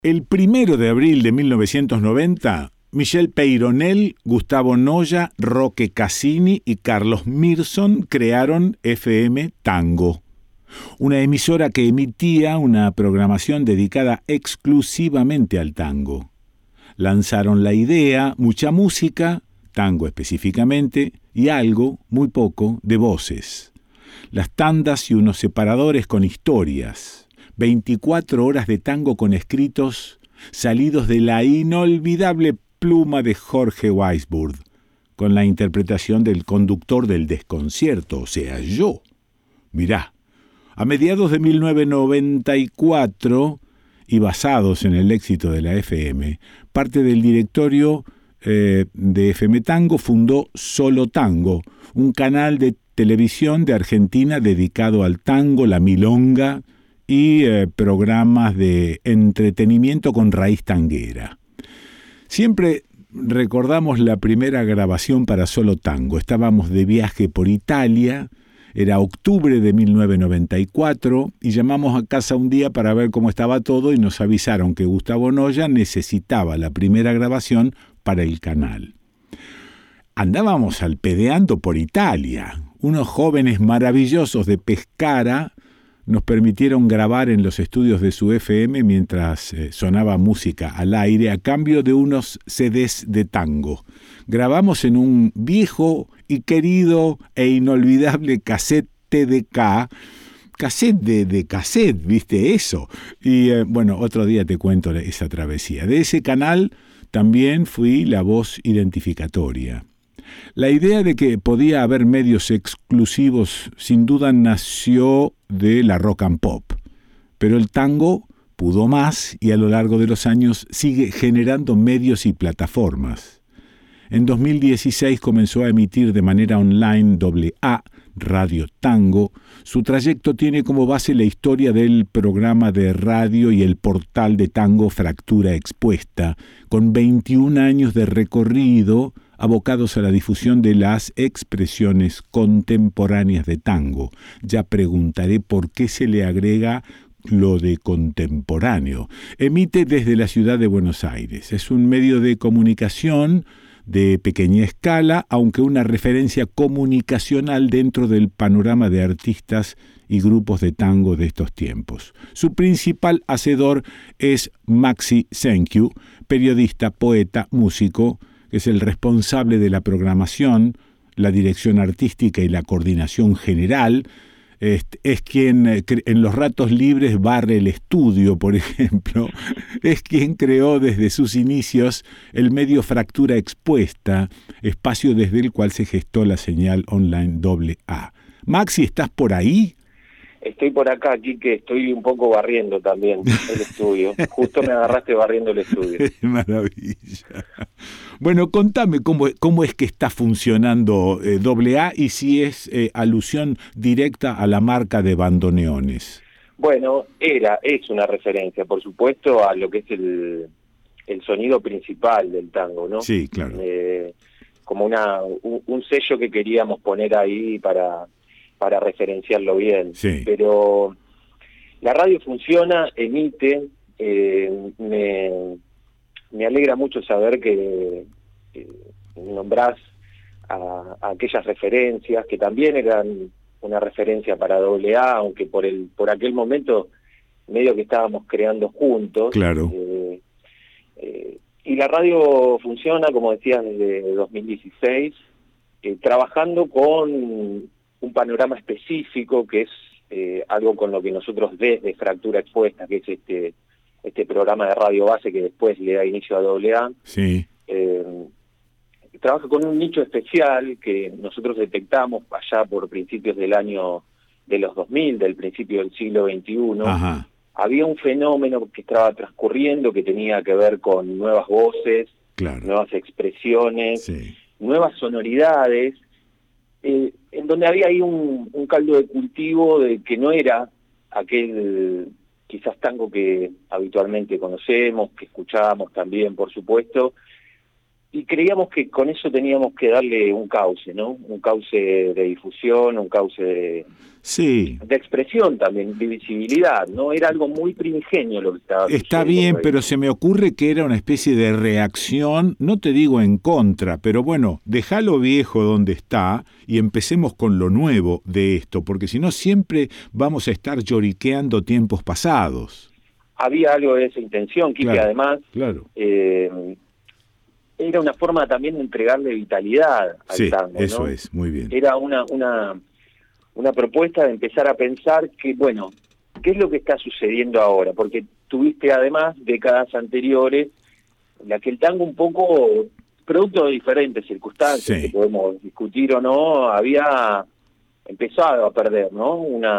El 1 de abril de 1990, Michel Peyronel, Gustavo Noya, Roque Cassini y Carlos Mirson crearon FM Tango, una emisora que emitía una programación dedicada exclusivamente al tango. Lanzaron la idea, mucha música, tango específicamente, y algo, muy poco, de voces. Las tandas y unos separadores con historias. 24 horas de tango con escritos salidos de la inolvidable pluma de Jorge Weisburd, con la interpretación del conductor del desconcierto, o sea, yo. Mirá, a mediados de 1994, y basados en el éxito de la FM, parte del directorio de FM Tango fundó Solo Tango, un canal de televisión de Argentina dedicado al tango, la milonga y programas de entretenimiento con raíz tanguera. Siempre recordamos la primera grabación para Solo Tango. Estábamos de viaje por Italia, era octubre de 1994, y llamamos a casa un día para ver cómo estaba todo y nos avisaron que Gustavo Noya necesitaba la primera grabación para el canal. Andábamos alpedeando por Italia. Unos jóvenes maravillosos de Pescara nos permitieron grabar en los estudios de su FM mientras sonaba música al aire a cambio de unos CDs de tango. Grabamos en un viejo y querido e inolvidable cassette TDK, cassette de cassette, ¿viste eso? Y bueno, otro día te cuento esa travesía. De ese canal también fui la voz identificatoria. La idea de que podía haber medios exclusivos sin duda nació de la rock and pop, pero el tango pudo más y a lo largo de los años sigue generando medios y plataformas. En 2016 comenzó a emitir de manera online AA, Radio Tango. Su trayecto tiene como base la historia del programa de radio y el portal de tango Fractura Expuesta, con 21 años de recorrido abocados a la difusión de las expresiones contemporáneas de tango. Ya preguntaré por qué se le agrega lo de contemporáneo. Emite desde la ciudad de Buenos Aires. Es un medio de comunicación de pequeña escala, aunque una referencia comunicacional dentro del panorama de artistas y grupos de tango de estos tiempos. Su principal hacedor es Maxi Senkyu, periodista, poeta, músico, que es el responsable de la programación, la dirección artística y la coordinación general. Es quien en los ratos libres barre el estudio, por ejemplo. Es quien creó desde sus inicios el medio Fractura Expuesta, espacio desde el cual se gestó la señal online AA. Maxi, ¿estás por ahí? Estoy por acá, Quique, estoy un poco barriendo también el estudio. Justo me agarraste barriendo el estudio. Maravilla. Bueno, contame cómo es que está funcionando AA y si es alusión directa a la marca de bandoneones. Bueno, es una referencia, por supuesto, a lo que es el sonido principal del tango, ¿no? Sí, claro. Como un sello que queríamos poner ahí para referenciarlo bien. Sí. Pero la radio funciona, emite, me alegra mucho saber que nombrás a aquellas referencias que también eran una referencia para AA, aunque por aquel momento medio que estábamos creando juntos. Claro. Y la radio funciona, como decías, desde 2016, trabajando con un panorama específico que es algo con lo que nosotros desde Fractura Expuesta, que es este programa de radio base que después le da inicio a AA, sí. Trabaja con un nicho especial que nosotros detectamos allá por principios del año de los 2000, del principio del siglo XXI. Ajá. Había un fenómeno que estaba transcurriendo que tenía que ver con nuevas voces, claro, nuevas expresiones, sí, nuevas sonoridades, en donde había ahí un caldo de cultivo de que no era aquel quizás tango que habitualmente conocemos, que escuchábamos también, por supuesto, y creíamos que con eso teníamos que darle un cauce, ¿no? Un cauce de difusión, un cauce de expresión también, de visibilidad, ¿no? Era algo muy primigenio lo que estaba sucediendo. Está bien, pero se me ocurre que era una especie de reacción, no te digo en contra, pero bueno, dejá lo viejo donde está y empecemos con lo nuevo de esto, porque si no siempre vamos a estar lloriqueando tiempos pasados. Había algo de esa intención, Quique, claro, además. Claro. Era una forma también de entregarle vitalidad al tango, ¿no? Eso es, muy bien. Era una propuesta de empezar a pensar que, bueno, ¿qué es lo que está sucediendo ahora? Porque tuviste además décadas anteriores en las que el tango un poco, producto de diferentes circunstancias, que podemos discutir o no, había empezado a perder, ¿no?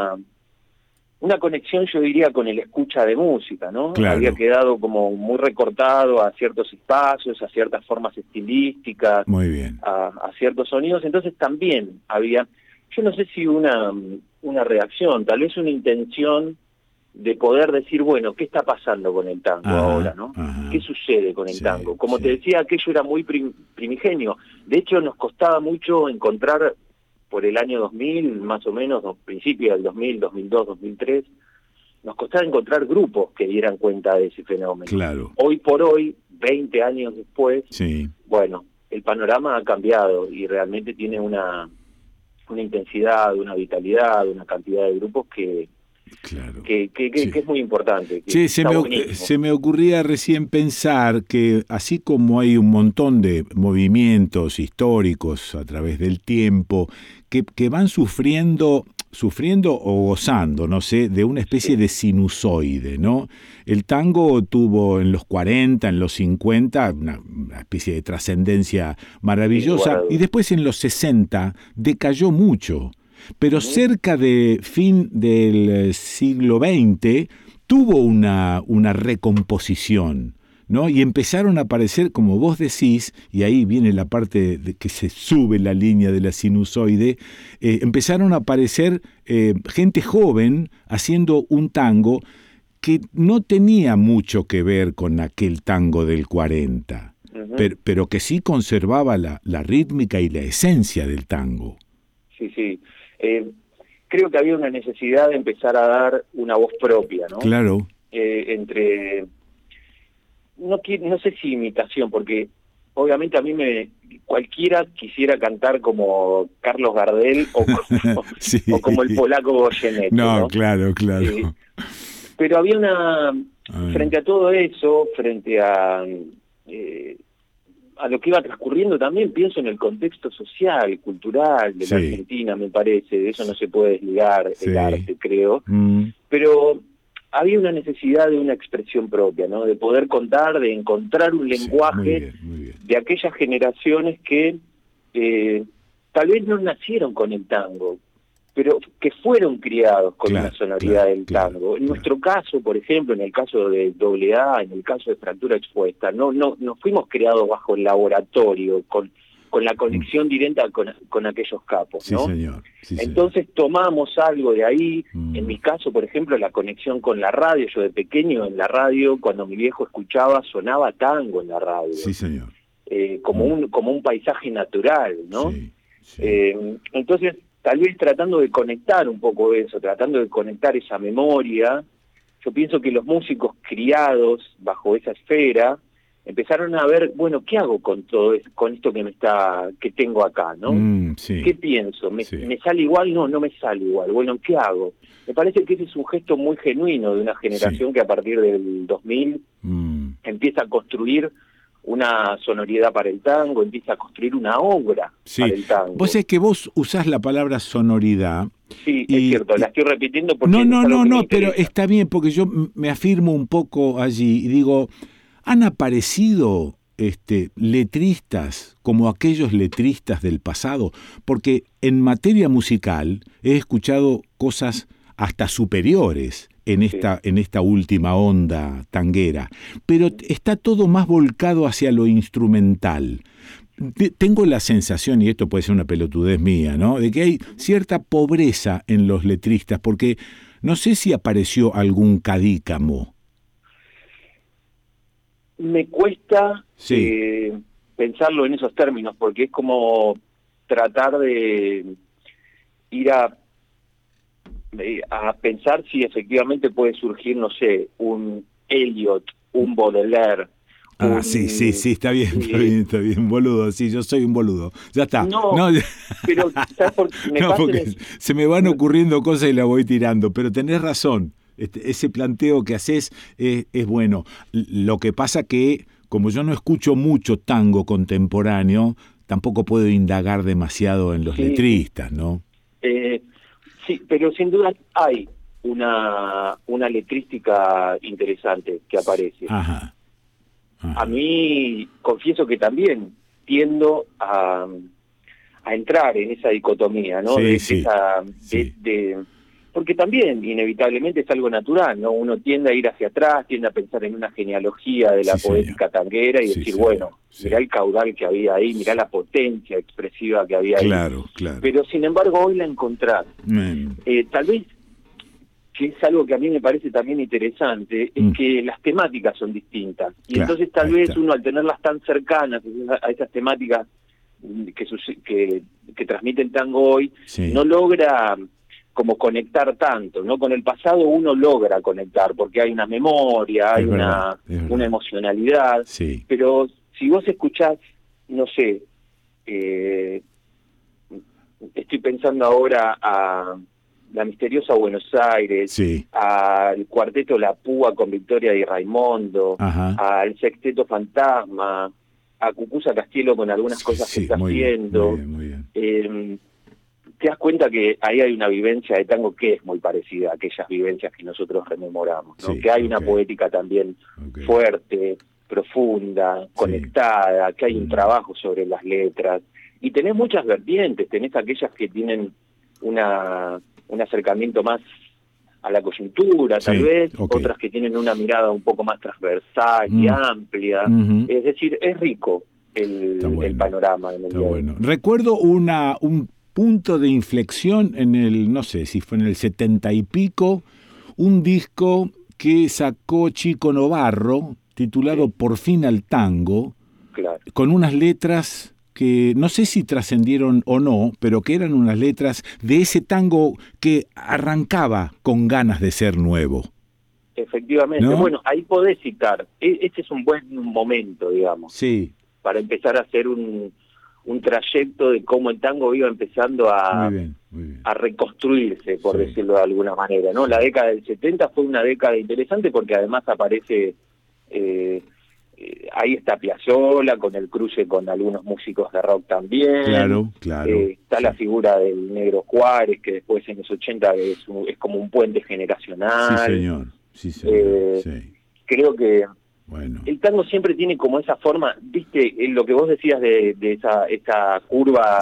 Una conexión, yo diría, con el escucha de música, ¿no? Claro. Había quedado como muy recortado a ciertos espacios, a ciertas formas estilísticas, muy bien. A ciertos sonidos. Entonces también había, yo no sé si una reacción, tal vez una intención de poder decir, bueno, ¿qué está pasando con el tango ahora, no? ¿Qué sucede con el tango? Como te decía, aquello era muy primigenio. De hecho, nos costaba mucho encontrar, por el año 2000, más o menos, principios del 2000, 2002, 2003, nos costaba encontrar grupos que dieran cuenta de ese fenómeno. Claro. Hoy por hoy, 20 años después, bueno, el panorama ha cambiado y realmente tiene una intensidad, una vitalidad, una cantidad de grupos que es muy importante. Se me ocurría recién pensar que así como hay un montón de movimientos históricos a través del tiempo que van sufriendo o gozando, no sé, de una especie de sinusoide, ¿no? El tango tuvo en los 40, en los 50, una especie de trascendencia maravillosa, y después en los 60 decayó mucho. Pero cerca de fin del siglo XX tuvo una recomposición, ¿no? Y empezaron a aparecer, como vos decís, y ahí viene la parte de que se sube la línea de la sinusoide, empezaron a aparecer gente joven haciendo un tango que no tenía mucho que ver con aquel tango del 40, pero que sí conservaba la rítmica y la esencia del tango. Sí. Creo que había una necesidad de empezar a dar una voz propia, ¿no? Claro. Entre, no sé si imitación, porque obviamente a mí cualquiera quisiera cantar como Carlos Gardel o como el polaco Goyeneche, ¿no? Claro. Pero había frente a todo eso, frente a lo que iba transcurriendo también, pienso en el contexto social, cultural de la Argentina, me parece, de eso no se puede desligar el arte, creo, pero había una necesidad de una expresión propia, ¿no? De poder contar, de encontrar un lenguaje muy bien. De aquellas generaciones que tal vez no nacieron con el tango, pero que fueron criados con una sonoridad del tango. En nuestro caso, por ejemplo, en el caso de AA, en el caso de Fractura Expuesta, no fuimos criados bajo el laboratorio, con la conexión directa con aquellos capos, ¿no? Señor. Entonces tomamos algo de ahí. En mi caso, por ejemplo, la conexión con la radio. Yo de pequeño en la radio, cuando mi viejo escuchaba, sonaba tango en la radio. Sí, señor. Como un paisaje natural, ¿no? Entonces, tal vez tratando de conectar un poco eso, tratando de conectar esa memoria, yo pienso que los músicos criados bajo esa esfera empezaron a ver, bueno, ¿qué hago con todo esto, con esto que tengo acá, ¿no? ¿Qué pienso? ¿Me sale igual? No me sale igual. Bueno, ¿qué hago? Me parece que ese es un gesto muy genuino de una generación que a partir del 2000 empieza a construir una sonoridad para el tango, empieza a construir una obra para el tango. Vos es que vos usás la palabra sonoridad. Sí, es cierto, la estoy repitiendo porque... No, pero está bien, porque yo me afirmo un poco allí y digo, han aparecido letristas como aquellos letristas del pasado, porque en materia musical he escuchado cosas hasta superiores en esta última onda tanguera, pero está todo más volcado hacia lo instrumental. Tengo la sensación, y esto puede ser una pelotudez mía, ¿no?, de que hay cierta pobreza en los letristas, porque no sé si apareció algún cadícamo. Me cuesta pensarlo en esos términos, porque es como tratar de ir a pensar si efectivamente puede surgir, no sé, un Eliot, un Baudelaire. Sí, está bien, boludo, sí, yo soy un boludo, ya está. No, pero ¿sabes por qué? Porque se me van ocurriendo cosas y las voy tirando, pero tenés razón, ese planteo que haces es bueno. Lo que pasa que, como yo no escucho mucho tango contemporáneo, tampoco puedo indagar demasiado en los letristas, ¿no? Sí, pero sin duda hay una letrística interesante que aparece. Ajá. A mí, confieso que también tiendo a entrar en esa dicotomía, ¿no? Porque también, inevitablemente, es algo natural, ¿no? Uno tiende a ir hacia atrás, tiende a pensar en una genealogía de la poética tanguera y decir, bueno, mirá el caudal que había ahí, mirá la potencia expresiva que había ahí. Claro. Pero, sin embargo, hoy la encontrar. Tal vez, que es algo que a mí me parece también interesante, es que las temáticas son distintas. Y entonces tal vez uno, al tenerlas tan cercanas a esas temáticas que transmite el tango hoy, no logra como conectar tanto, ¿no? Con el pasado uno logra conectar, porque hay una memoria, hay una emocionalidad, pero si vos escuchás, no sé, estoy pensando ahora a La Misteriosa Buenos Aires, al Cuarteto La Púa con Victoria y Raimundo, al Sexteto Fantasma, a Cucuza Castielo con algunas cosas que está haciendo. Muy bien. Te das cuenta que ahí hay una vivencia de tango que es muy parecida a aquellas vivencias que nosotros rememoramos, ¿no? Que hay una poética también fuerte, profunda, conectada, que hay un trabajo sobre las letras. Y tenés muchas vertientes, tenés aquellas que tienen un acercamiento más a la coyuntura, tal vez, otras que tienen una mirada un poco más transversal y amplia. Es decir, es rico el panorama en el día. Bueno. Recuerdo un punto de inflexión en el, no sé si fue en el 70 y pico, un disco que sacó Chico Novarro, titulado Por fin al tango, con unas letras que no sé si trascendieron o no, pero que eran unas letras de ese tango que arrancaba con ganas de ser nuevo. Efectivamente, ¿no? Bueno, ahí podés citar, este es un buen momento, digamos, para empezar a hacer un trayecto de cómo el tango iba empezando a reconstruirse, por decirlo de alguna manera, ¿no? La década del 70 fue una década interesante porque además aparece, ahí está Piazzolla con el cruce con algunos músicos de rock también. Claro. Está la figura del Negro Juárez, que después en los 80 es como un puente generacional. Sí, señor. Creo que el tango siempre tiene como esa forma, viste, lo que vos decías de esa curva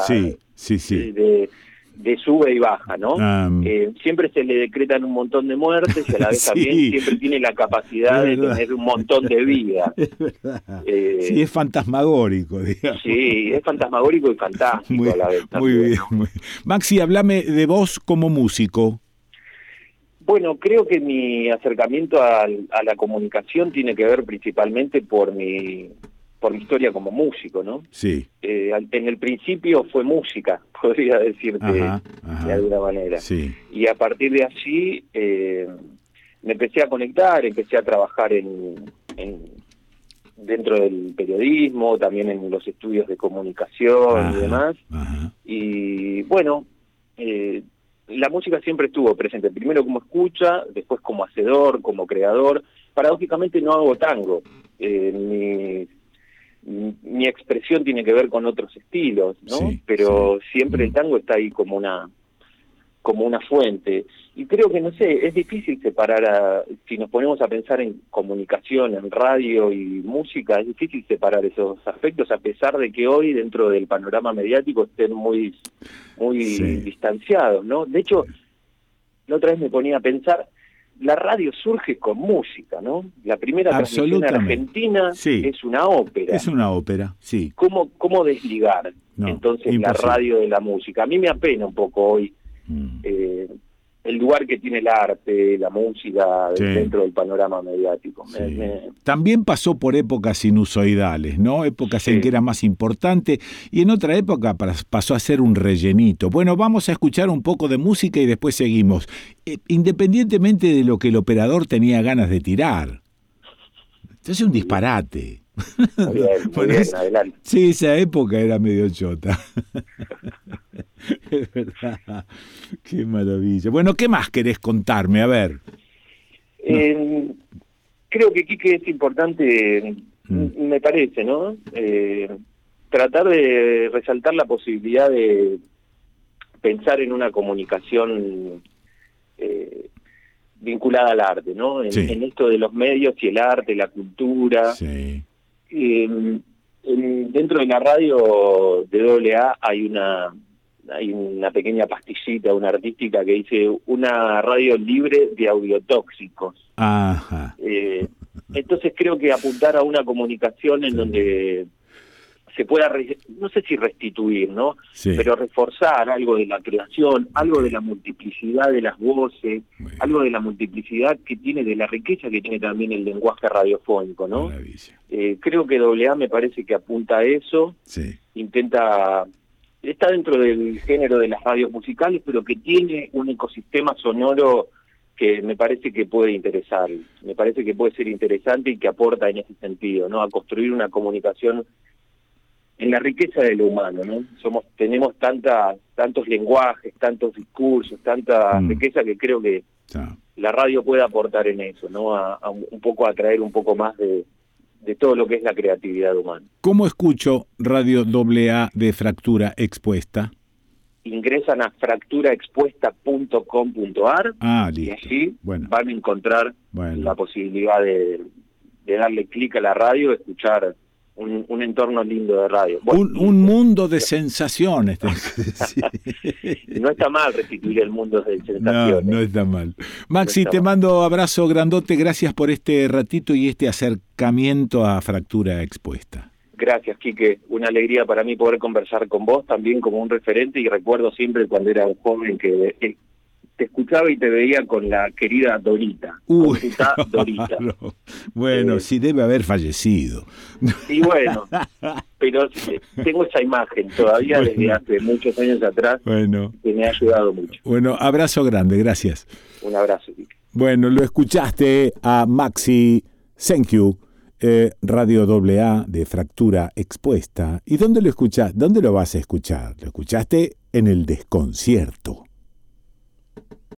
de sube y baja, ¿no? Siempre se le decretan un montón de muertes y a la vez también siempre tiene la capacidad de tener un montón de vida. Es verdad. Es fantasmagórico, digamos. Sí, es fantasmagórico y fantástico a la vez también. Muy bien. Maxi, háblame de vos como músico. Bueno, creo que mi acercamiento a la comunicación tiene que ver principalmente por mi historia como músico, ¿no? En el principio fue música, podría decirte de alguna manera. Y a partir de allí me empecé a conectar, empecé a trabajar dentro del periodismo, también en los estudios de comunicación y demás. Y bueno, la música siempre estuvo presente, primero como escucha, después como hacedor, como creador. Paradójicamente no hago tango, mi expresión tiene que ver con otros estilos, ¿no? Pero siempre el tango está ahí como una fuente. Y creo que, no sé, es difícil separar, si nos ponemos a pensar en comunicación, en radio y música, es difícil separar esos aspectos, a pesar de que hoy dentro del panorama mediático estén muy distanciados, ¿no? De hecho, la otra vez me ponía a pensar, la radio surge con música, ¿no? La primera transmisión argentina es una ópera. Es una ópera, sí. ¿Cómo desligar entonces la radio de la música? A mí me apena un poco hoy el lugar que tiene el arte, la música Sí. dentro del panorama mediático. Sí. También pasó por épocas sinusoidales, ¿no? Épocas en Sí. que era más importante y en otra época pasó a ser un rellenito. Bueno, vamos a escuchar un poco de música y después seguimos. Independientemente de lo que el operador tenía ganas de tirar. Entonces un disparate. Muy bien, muy bien, adelante. Sí, esa época era medio chota. Es verdad. Qué maravilla. Bueno, ¿qué más querés contarme? A ver. Creo que, Quique, es importante, me parece, ¿no? Tratar de resaltar la posibilidad de pensar en una comunicación vinculada al arte, ¿no? Sí. En esto de los medios y el arte, la cultura. Sí. Dentro de la radio de AA hay una pequeña pastillita, una artística que dice una radio libre de audiotóxicos. Ajá. Entonces creo que apuntar a una comunicación en donde se pueda, no sé si restituir, ¿no? Sí. Pero reforzar algo de la creación, algo de la multiplicidad de las voces, algo de la multiplicidad que tiene, de la riqueza que tiene también el lenguaje radiofónico, ¿no? Maravilla. Creo que AA me parece que apunta a eso, Sí. está dentro del género de las radios musicales, pero que tiene un ecosistema sonoro que me parece que puede interesar, me parece que puede ser interesante y que aporta en ese sentido, ¿no? A construir una comunicación en la riqueza de lo humano, ¿no? Tenemos tantos lenguajes, tantos discursos, tanta riqueza que creo que la radio puede aportar en eso, ¿no? A un poco atraer un poco más de todo lo que es la creatividad humana. ¿Cómo escucho Radio AA de Fractura Expuesta? Ingresan a fracturaexpuesta.com.ar y Listo. allí Bueno. van a encontrar la posibilidad de darle clic a la radio, escuchar un entorno lindo de radio. Bueno, un mundo de sensaciones. No está mal restituir el mundo de sensaciones. No está mal. Maxi, No te está mando abrazo grandote. Gracias por este ratito y este acercamiento a Fractura Expuesta. Gracias, Quique. Una alegría para mí poder conversar con vos también como un referente, y recuerdo siempre cuando era un joven que te escuchaba y te veía con la querida Dorita. Uy, con tu ta Dorita. Bueno, sí debe haber fallecido. Y bueno, pero tengo esa imagen todavía desde hace muchos años atrás, que me ha ayudado mucho. Bueno, abrazo grande, gracias. Un abrazo, Quique. Bueno, lo escuchaste a Maxi, thank you. Radio AA de Fractura Expuesta. ¿Y dónde lo escuchás? ¿Dónde lo vas a escuchar? Lo escuchaste en El Desconcierto.